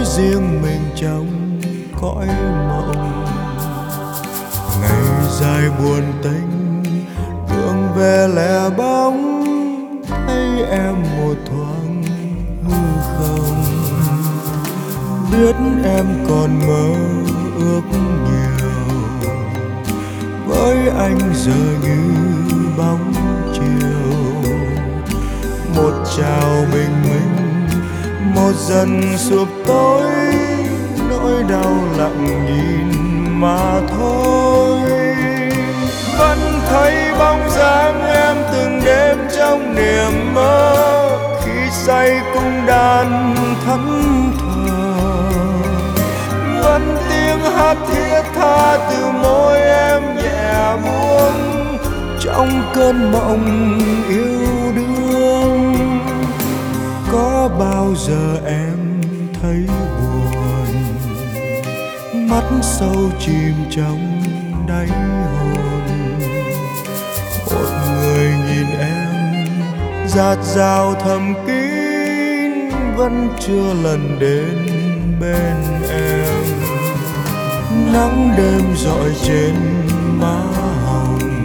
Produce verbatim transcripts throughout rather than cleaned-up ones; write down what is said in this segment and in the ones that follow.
riêng mình trong cõi mộng. Ngày dài buồn tênh đường về lẻ bóng, thấy em một thoáng hư không. Biết em còn mơ ước nhiều, với anh giờ như bóng chiều. Một chào bình minh, một dần sụp tối, nỗi đau lặng nhìn mà thôi. Vẫn thấy bóng dáng em từng đêm trong niềm mơ, khi say cung đàn thẫn thờ. Vẫn tiếng hát thiết tha từ môi em nhẹ buông, trong cơn mộng yêu đương. Có bao giờ em thấy buồn, mắt sâu chìm trong đáy hồn. Một người nhìn em dạt dào thầm kín, vẫn chưa lần đến bên em. Nắng đêm rọi trên má hồng,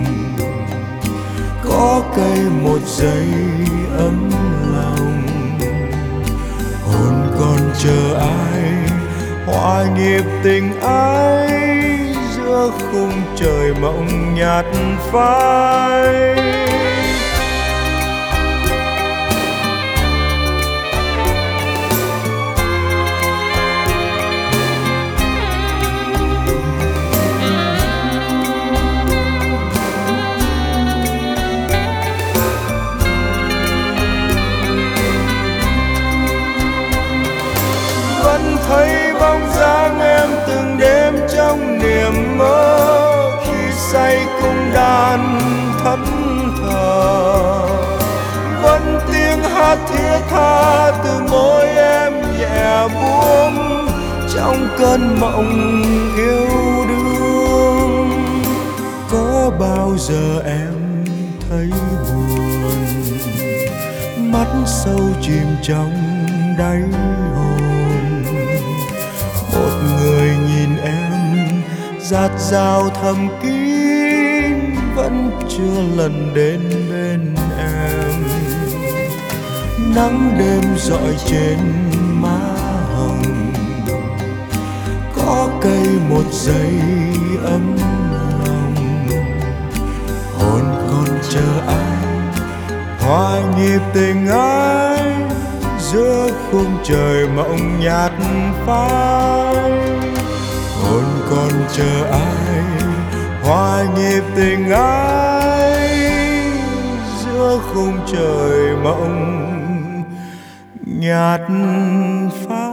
có cây một giây ấm lòng. Hồn còn chờ ai hòa nhịp tình ai, giữa khung trời mộng nhạt phai. Vẫn thấy bóng dáng em từng đêm trong niềm mơ, khi say cung đàn thẫn thờ. Vẫn tiếng hát thiết tha từ môi em nhẹ buông, trong cơn mộng yêu đương. Có bao giờ em thấy buồn, mắt sâu chìm trong đáy hồn. Một người nhìn em dạt dào thầm kín, vẫn chưa lần đến bên em. Nắng đêm rọi trên má hồng, có cây một giây ấm lòng. Hồn còn chờ ai hòa nhịp tình ai, giữa khung trời mộng nhạt phai. Hồn còn chờ ai hòa nhịp tình ai, giữa khung trời mộng nhạt phai.